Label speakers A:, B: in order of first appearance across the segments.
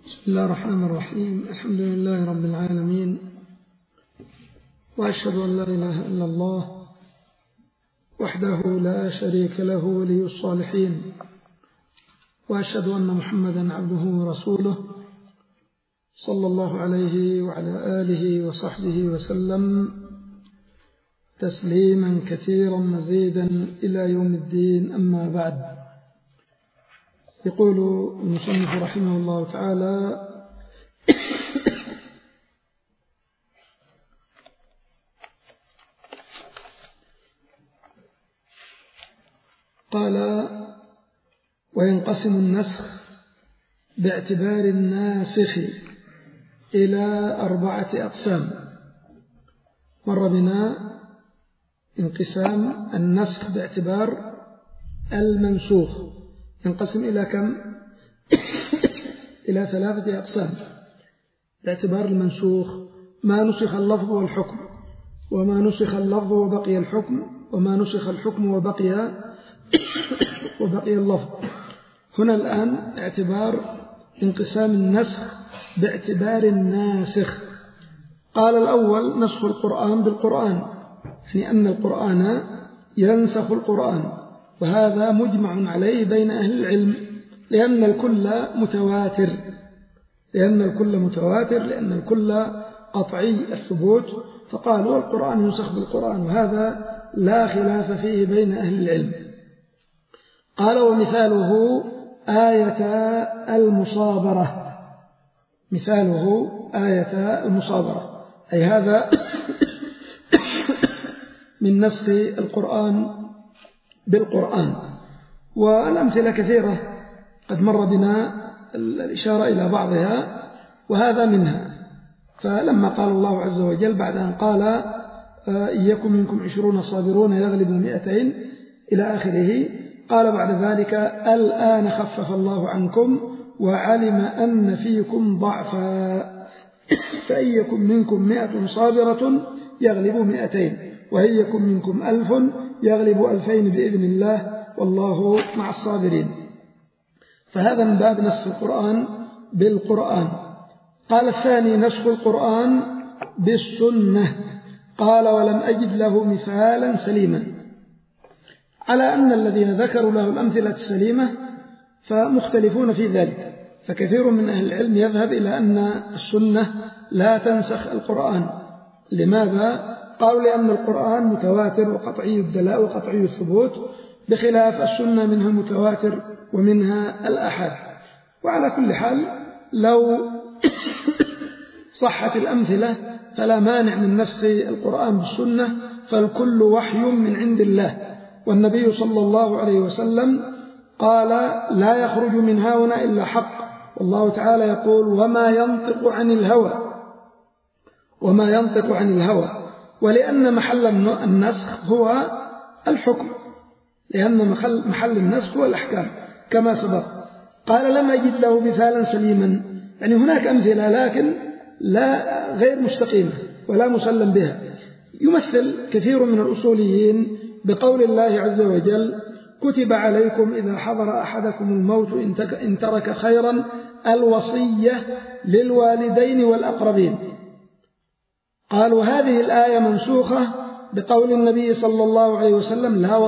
A: بسم الله الرحمن الرحيم. الحمد لله رب العالمين، وأشهد أن لا إله إلا الله وحده لا شريك له ولي الصالحين، وأشهد أن محمدا عبده ورسوله صلى الله عليه وعلى آله وصحبه وسلم تسليما كثيرا مزيدا إلى يوم الدين. أما بعد، يقول المصنف رحمه الله تعالى: قال: وينقسم النسخ باعتبار الناسخ إلى 4 أقسام. مر بنا انقسام النسخ باعتبار المنسوخ، ينقسم إلى كم؟ إلى 3 أقسام. باعتبار المنسوخ: ما نسخ اللفظ والحكم، وما نسخ اللفظ وبقي الحكم، وما نسخ الحكم وبقي اللفظ. هنا الآن اعتبار انقسام النسخ باعتبار الناسخ. قال الأول: نسخ القرآن بالقرآن، يعني أن القرآن ينسخ القرآن، وهذا مجمع عليه بين أهل العلم، لأن الكل متواتر، لأن الكل قطعي الثبوت، فقالوا القرآن ينسخ بالقرآن، وهذا لا خلاف فيه بين أهل العلم. قال: ومثاله آية المصابرة، مثاله آية المصابرة، أي هذا من نسخ القرآن بالقرآن. والأمثلة كثيرة قد مر بنا الإشارة إلى بعضها، وهذا منها. فلما قال الله عز وجل بعد أن قال: إن يكن منكم 20 صابرون يغلبوا 200 إلى آخره، قال بعد ذلك: الآن خفف الله عنكم وعلم أن فيكم ضعفا، فإن يكن منكم 100 صابرة يغلبوا 200، وإن يكن منكم 1000 يغلبوا 2000 بإذن الله، والله مع الصابرين. فهذا من باب نسخ القرآن بالقرآن. قال الثاني: نسخ القرآن بالسنة. قال: ولم أجد له مثالا سليما، على أن الذين ذكروا له الأمثلة السليمة فمختلفون في ذلك، فكثير من أهل العلم يذهب إلى أن السنة لا تنسخ القرآن. لماذا؟ قالوا: لأن القرآن متواتر وقطعي الدلاء وقطعي الثبوت، بخلاف السنة منها المتواتر ومنها الآحاد. وعلى كل حال، لو صحت الأمثلة فلا مانع من نسخ القرآن بالسنة، فالكل وحي من عند الله. والنبي صلى الله عليه وسلم قال: لا يخرج من هاهنا إلا حق، والله تعالى يقول: وما ينطق عن الهوى. ولأن محل النسخ هو الحكم، لأن محل النسخ هو الأحكام كما سبق. قال: لم أجد له مثالا سليما، يعني هناك أمثلة لكن لا غير مستقيمة ولا مسلم بها. يمثل كثير من الأصوليين بقول الله عز وجل: كتب عليكم إذا حضر أحدكم الموت إن ترك خيرا الوصية للوالدين والأقربين. قالوا: هذه الآية منسوخة بقول النبي صلى الله عليه وسلم: لا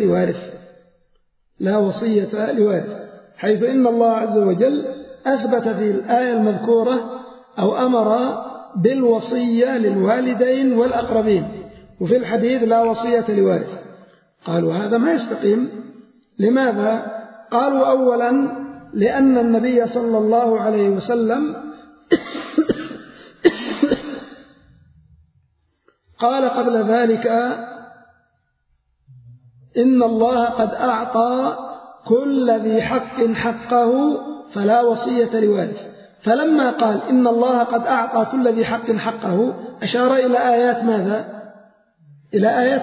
A: وصية لوارث، حيث إن الله عز وجل أثبت في الآية المذكورة أو أمر بالوصية للوالدين والأقربين، وفي الحديث: لا وصية لوارث. قالوا: هذا ما يستقيم. لماذا؟ قالوا: أولا، لأن النبي صلى الله عليه وسلم قال قبل ذلك: إن الله قد أعطى كل ذي حق حقه فلا وصية لوارث. فلما قال إن الله قد أعطى كل ذي حق حقه، أشار إلى آيات ماذا؟ إلى آيات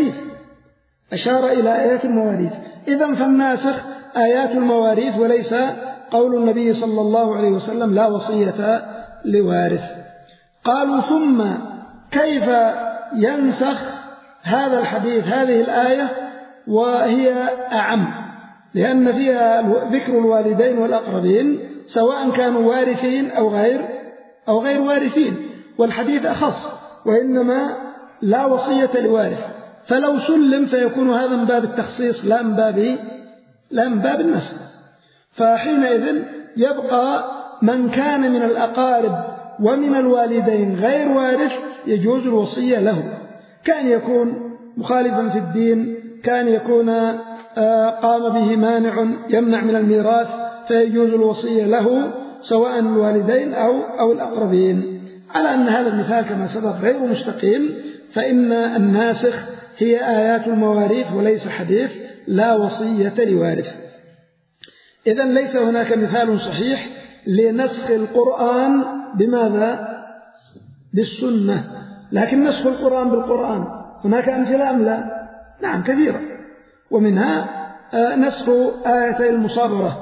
A: المواريث. إذن فالناسخ آيات المواريث، وليس قول النبي صلى الله عليه وسلم: لا وصية لوارث. قالوا: ثم كيف ينسخ هذا الحديث هذه الآية وهي أعم؟ لأن فيها ذكر الوالدين والأقربين سواء كانوا وارثين أو غير وارثين، والحديث أخص، وإنما لا وصية لوارث، فلو سلم فيكون هذا من باب التخصيص لا من باب النسخ. فحينئذ يبقى من كان من الأقارب ومن الوالدين غير وارث يجوز الوصية له، كان يكون مخالفا في الدين، كان يكون قام به مانع يمنع من الميراث، فيجوز الوصية له سواء الوالدين أو الأقربين. على أن هذا المثال كما سبق غير مستقيم، فإن الناسخ هي آيات المواريث وليس حديث لا وصية لوارث. إذن ليس هناك مثال صحيح لنسخ القرآن بماذا؟ بالسنة. لكن نسخ القرآن بالقرآن هناك أمثلة أم لا؟ نعم كثيرة، ومنها نسخ آيتي المصابرة.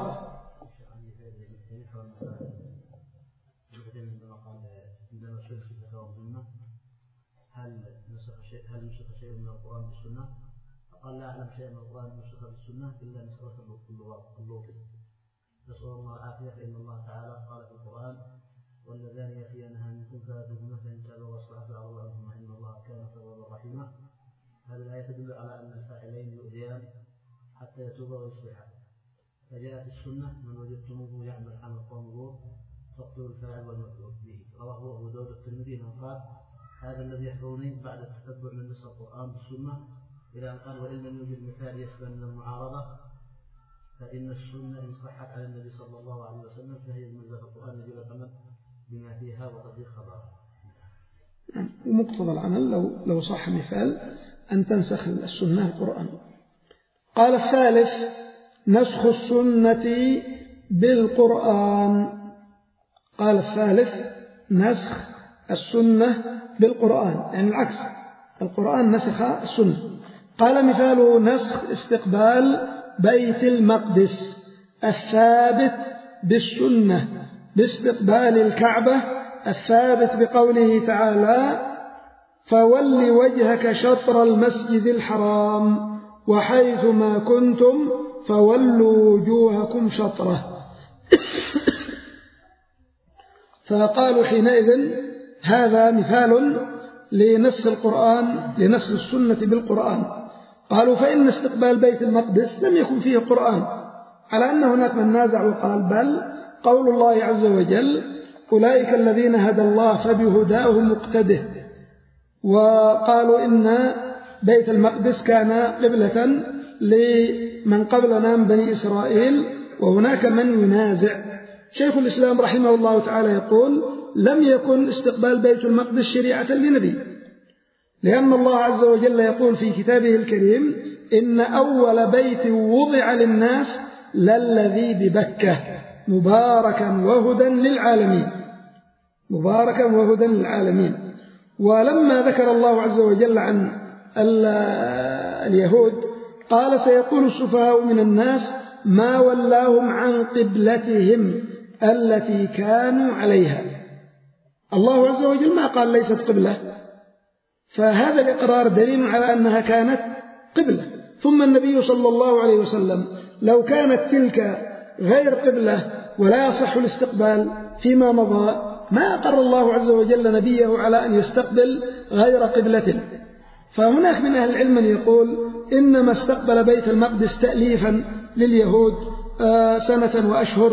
B: قال لا أعلم شيئا من القرآن نسخ بالسنة إلا نسخ اللوط. نسأل الله العافية، فإن الله تعالى قال في القرآن: واللذان يأتيانها منكم فآتوهما فإن تابوا وأصلحوا فأعرضوا عنهما إن الله كان توابا رحيما. هذه الآية تدل على أن الفاعلين يؤذيان حتى يتوبا ويصلحا، فجاءت السنة: من وجدتموه يعمل عمل قوم لوط فاقتلوا الفاعل والمفعول به. رواه أبو داود الترمذي من قال: هذا الذي يحضرني بعد التتبع من نص القرآن بالسنة، إلى أن قال: وإن لم يوجد مثال يسلم من المعارضة فإن السنة إن صحت على النبي صلى الله عليه وسلم فهي منزلة القرآن يجب العمل بما فيها وتطبيق خبرها.
A: ومقتضى العمل لو صح مثال أن تنسخ السنة القرآن. قال الثالث: نسخ السنة بالقرآن. قال الثالث: نسخ السنة بالقرآن، يعني العكس، القرآن نسخ السنة. قال: مثال نسخ استقبال بيت المقدس الثابت بالسنة باستقبال الكعبة الثابت بقوله تعالى: فول وجهك شطر المسجد الحرام وحيث ما كنتم فولوا وجوهكم شطره. فقالوا حينئذ هذا مثال لنسخ القرآن، لنسخ السنة بالقرآن. قالوا: فإن استقبال بيت المقدس لم يكن فيه قرآن، على أن هناك من نازع وقال: بل قول الله عز وجل: أولئك الذين هدى الله فبهداه مقتده. وقالوا إن بيت المقدس كان قبلة لمن قبلنا من بني إسرائيل، وهناك من ينازع. شيخ الإسلام رحمه الله تعالى يقول: لم يكن استقبال بيت المقدس شريعة لنبي، لأن الله عز وجل يقول في كتابه الكريم: إن أول بيت وضع للناس للذي ببكة مباركا وهدى للعالمين، مباركا وهدى للعالمين. ولما ذكر الله عز وجل عن اليهود قال: سيقول السفهاء من الناس ما ولاهم عن قبلتهم التي كانوا عليها. الله عز وجل ما قال ليست قبلة، فهذا الإقرار دليل على أنها كانت قبلة. ثم النبي صلى الله عليه وسلم لو كانت تلك غير قبلة ولا يصح الاستقبال فيما مضى ما أقر الله عز وجل نبيه على أن يستقبل غير قبلة. فهناك من أهل العلم من يقول إنما استقبل بيت المقدس تأليفا لليهود سنة وأشهر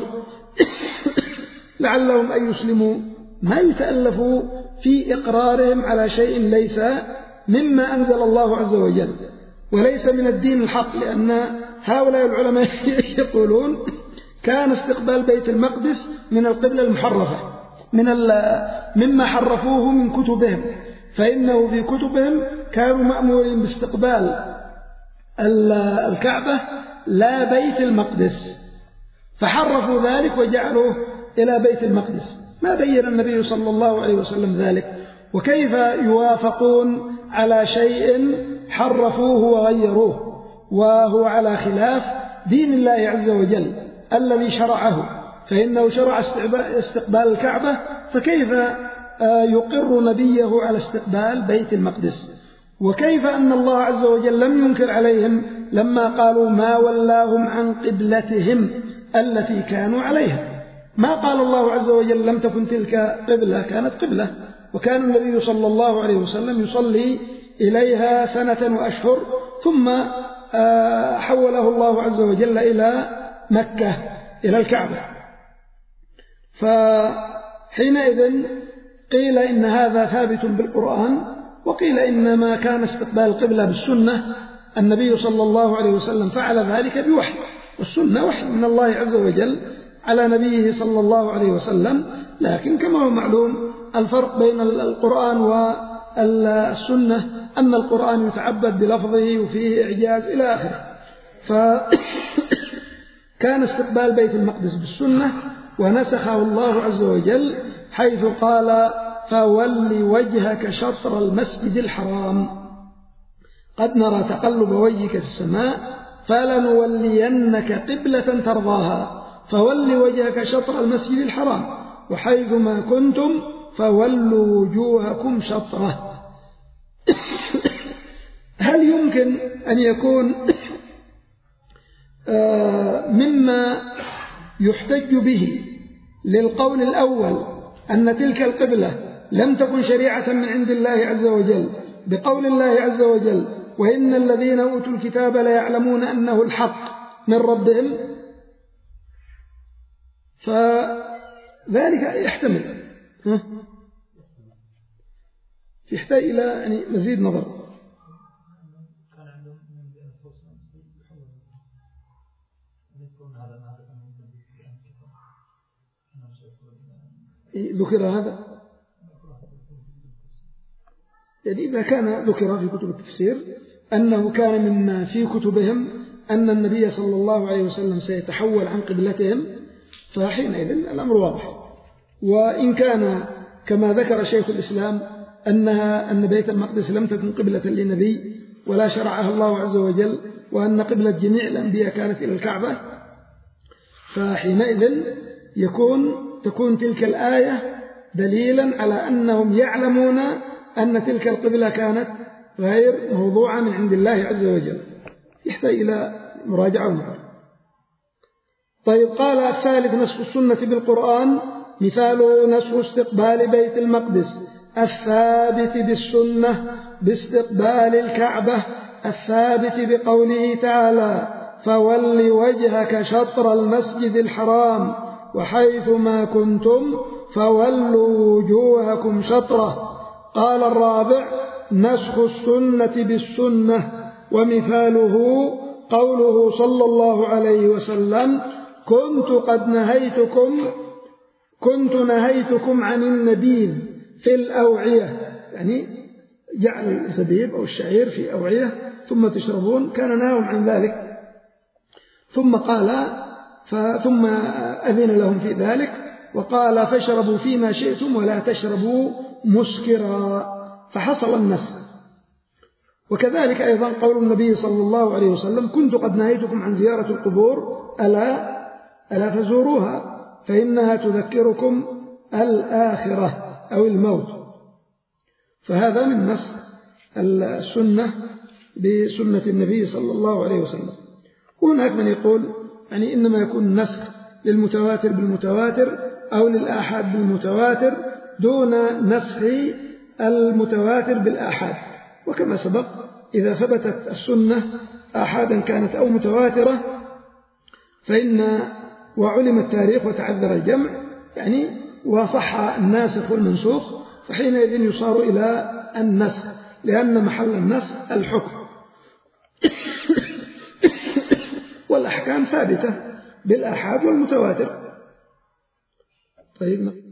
A: لعلهم أن يسلموا، ما يتألفوا في إقرارهم على شيء ليس مما أنزل الله عز وجل وليس من الدين الحق. لأن هؤلاء العلماء يقولون كان استقبال بيت المقدس من القبلة المحرفة، مما حرفوه من كتبهم، فإنه في كتبهم كانوا مأمورين باستقبال الكعبة لا بيت المقدس، فحرفوا ذلك وجعلوه إلى بيت المقدس. ما بين النبي صلى الله عليه وسلم ذلك، وكيف يوافقون على شيء حرفوه وغيروه وهو على خلاف دين الله عز وجل الذي شرعه؟ فإنه شرع استقبال الكعبة، فكيف يقر نبيه على استقبال بيت المقدس؟ وكيف أن الله عز وجل لم ينكر عليهم لما قالوا ما ولاهم عن قبلتهم التي كانوا عليها؟ ما قال الله عز وجل لم تكن تلك قبلة، كانت قبلة، وكان النبي صلى الله عليه وسلم يصلي إليها سنة وأشهر، ثم حوله الله عز وجل إلى مكة، إلى الكعبة. فحينئذ قيل إن هذا ثابت بالقرآن، وقيل إنما كان استقبال القبلة بالسنة. النبي صلى الله عليه وسلم فعل ذلك بوحي، والسنة وحي من الله عز وجل على نبيه صلى الله عليه وسلم. لكن كما هو معلوم الفرق بين القرآن والسنة أن القرآن يتعبد بلفظه وفيه إعجاز إلى آخره. فكان استقبال بيت المقدس بالسنة، ونسخه الله عز وجل حيث قال فول وجهك شطر المسجد الحرام قد نرى تقلب وجهك في السماء فلنولينك قبلة ترضاها فول وجهك شطر المسجد الحرام وحيث ما كنتم فولوا وجوهكم شطره. هل يمكن أن يكون مما يحتج به للقول الأول أن تلك القبلة لم تكن شريعة من عند الله عز وجل بقول الله عز وجل وإن الذين أوتوا الكتاب ليعلمون أنه الحق من ربهم؟ فذلك يحتمل، يحتاج إلى يعني مزيد نظر. ذكر هذا يعني إذا كان ذكر في كتب التفسير أنه كان مما في كتبهم أن النبي صلى الله عليه وسلم سيتحول عن قبلتهم، فحينئذ الأمر واضح. وإن كان كما ذكر شيخ الإسلام أن بيت المقدس لم تكن قبلة لنبي ولا شرعها الله عز وجل، وأن قبلة جميع الأنبياء كانت إلى الكعبة، فحينئذ تكون تلك الآية دليلا على أنهم يعلمون أن تلك القبلة كانت غير موضوعة من عند الله عز وجل. يحتاج إلى مراجعة ونظر. طيب، قال الثالث نسخ السنة بالقرآن، مثاله نسخ استقبال بيت المقدس الثابت بالسنة باستقبال الكعبة الثابت بقوله تعالى فول وجهك شطر المسجد الحرام وحيث ما كنتم فولوا وجوهكم شطره. قال الرابع نسخ السنة بالسنة، ومثاله قوله صلى الله عليه وسلم كنت نهيتكم عن النبيذ في الأوعية، يعني جعل الزبيب أو الشعير في أوعية ثم تشربون، كان نهاهم عن ذلك، ثم أذن لهم في ذلك وقال فاشربوا فيما شئتم ولا تشربوا مسكرا، فحصل النسخ. وكذلك أيضا قول النبي صلى الله عليه وسلم كنت قد نهيتكم عن زيارة القبور ألا فزوروها فإنها تذكركم الآخرة أو الموت. فهذا من نسخ السنة بسنة النبي صلى الله عليه وسلم. وهناك من يقول يعني إنما يكون نسخ للمتواتر بالمتواتر أو للآحاد بالمتواتر دون نسخ المتواتر بالآحاد. وكما سبق إذا ثبتت السنة آحادا كانت أو متواترة وعلم التاريخ وتعذر الجمع يعني وصح الناسخ والمنسوخ، فحينئذ يصار إلى النسخ، لأن محل النسخ الحكم والأحكام ثابتة بالآحاد والمتواتر. طيب.